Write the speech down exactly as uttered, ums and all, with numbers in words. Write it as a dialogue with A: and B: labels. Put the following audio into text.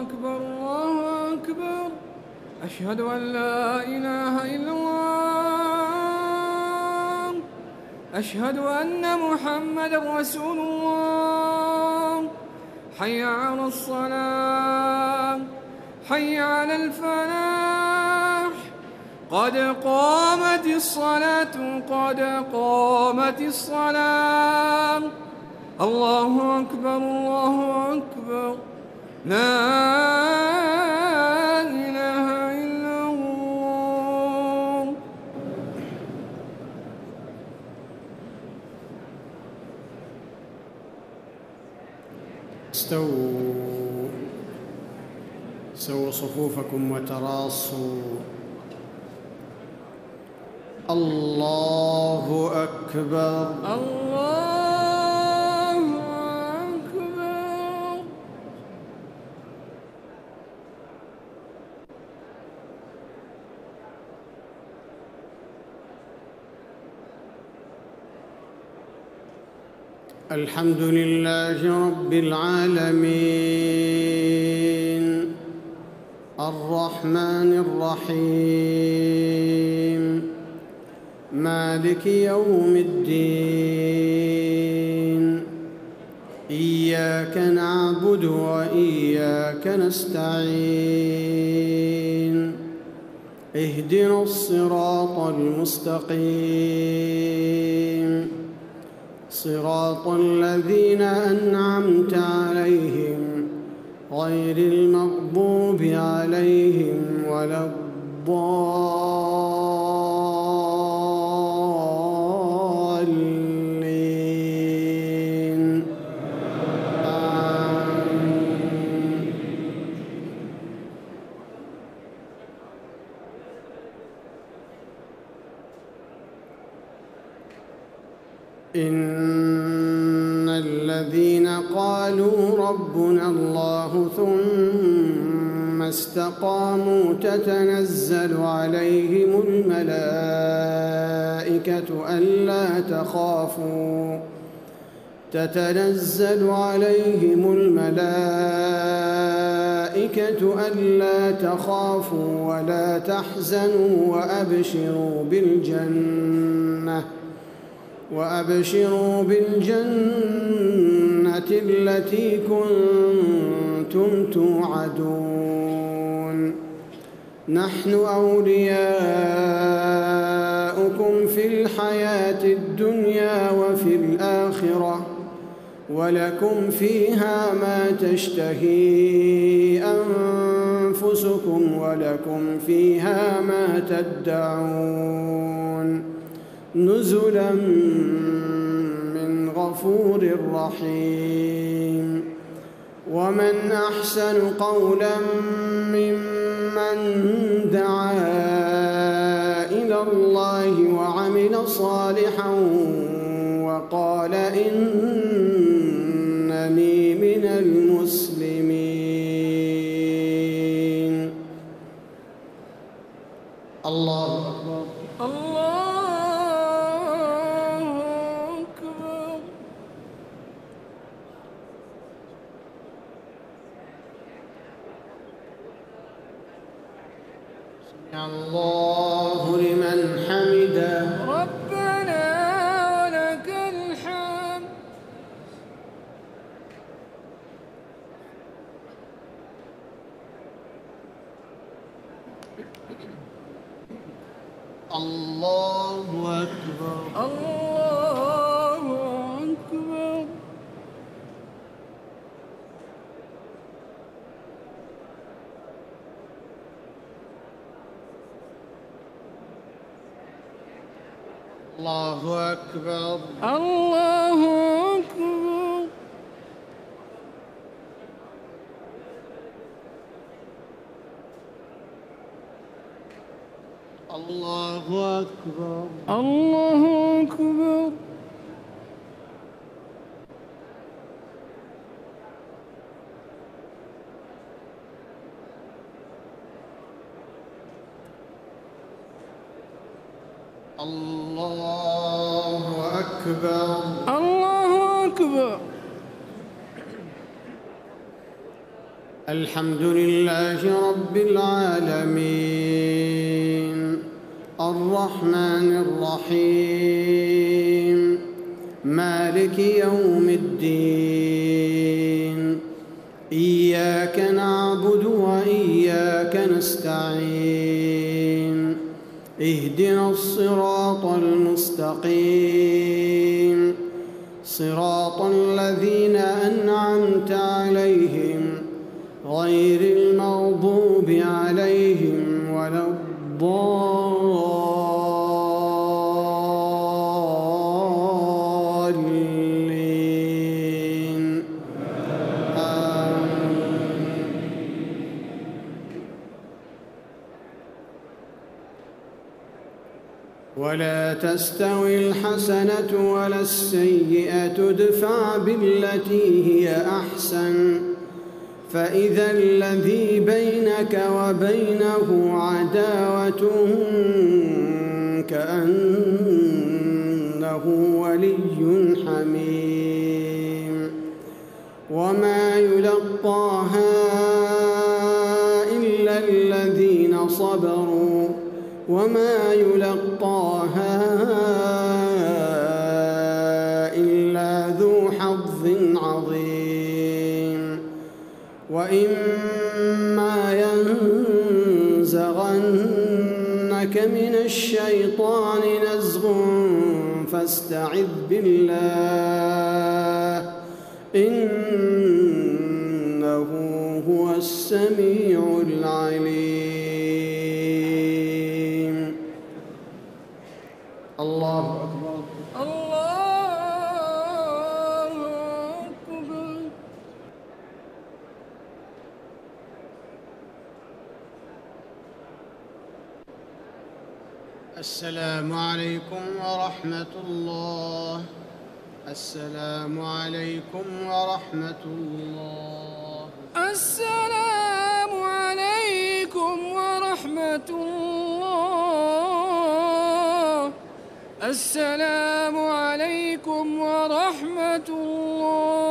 A: أكبر الله أكبر. أشهد أن لا إله إلا الله. أشهد أن محمدًا رسول الله. حي على الصلاة، حي على الفلاح. قد قامت الصلاة، قد قامت الصلاة. الله أكبر الله أكبر. لا إله إلا الله.
B: استووا سووا صفوفكم وتراصوا. الله أكبر.
A: الله أكبر.
B: الحمد لله رب العالمين الرحمن الرحيم مالك يوم الدين. إياك نعبد وإياك نستعين. اهدنا الصراط المستقيم صراط الذين أنعمت عليهم غير المغضوب عليهم ولا الضالين. آمين. إن الذين قالوا ربنا الله ثم استقاموا تتنزل عليهم الملائكة ألا تخافوا تتنزل عليهم الملائكة ألا تخافوا ولا تحزنوا وأبشروا بالجنة وأبشروا بالجنة التي كنتم توعدون. نحن أولياؤكم في الحياة الدنيا وفي الآخرة ولكم فيها ما تشتهي أنفسكم ولكم فيها ما تدعون. نزلا من غفور رحيم. ومن أحسن قولا ممن دعا إلى الله وعمل صالحا وقال إنني من المسلمين. الله أكبر.
A: الله
B: الله لمن حمده.
A: ربنا ولك الحمد.
B: الله أكبر.
A: الله أكبر.
B: الله أكبر.
A: الله أكبر.
B: الله أكبر.
A: الله أكبر.
B: الله أكبر.
A: الله أكبر.
B: الحمد لله رب العالمين الرحمن الرحيم مالك يوم الدين إياك نعبد وإياك نستعين اهدنا الصراط المستقيم صراط الذين أنعمت عليهم غير المغضوب عليهم ولا الضالين آمين. ولا تستوي الحسنة ولا السيئة ادفع بالتي هي أحسن فإذا الذي بينك وبينه عداوة كأنه ولي حميم وما يلقاها إلا الذين صبروا وما يلقاها إلا ذو حظ عظيم وإما ينزغنك من الشيطان نزغ فاستعذ بالله إنه هو السميع العليم. الله أكبر.
A: الله أكبر.
B: السلام عليكم ورحمة الله. السلام عليكم ورحمة الله.
A: السلام عليكم ورحمة الله. السلام عليكم ورحمة الله.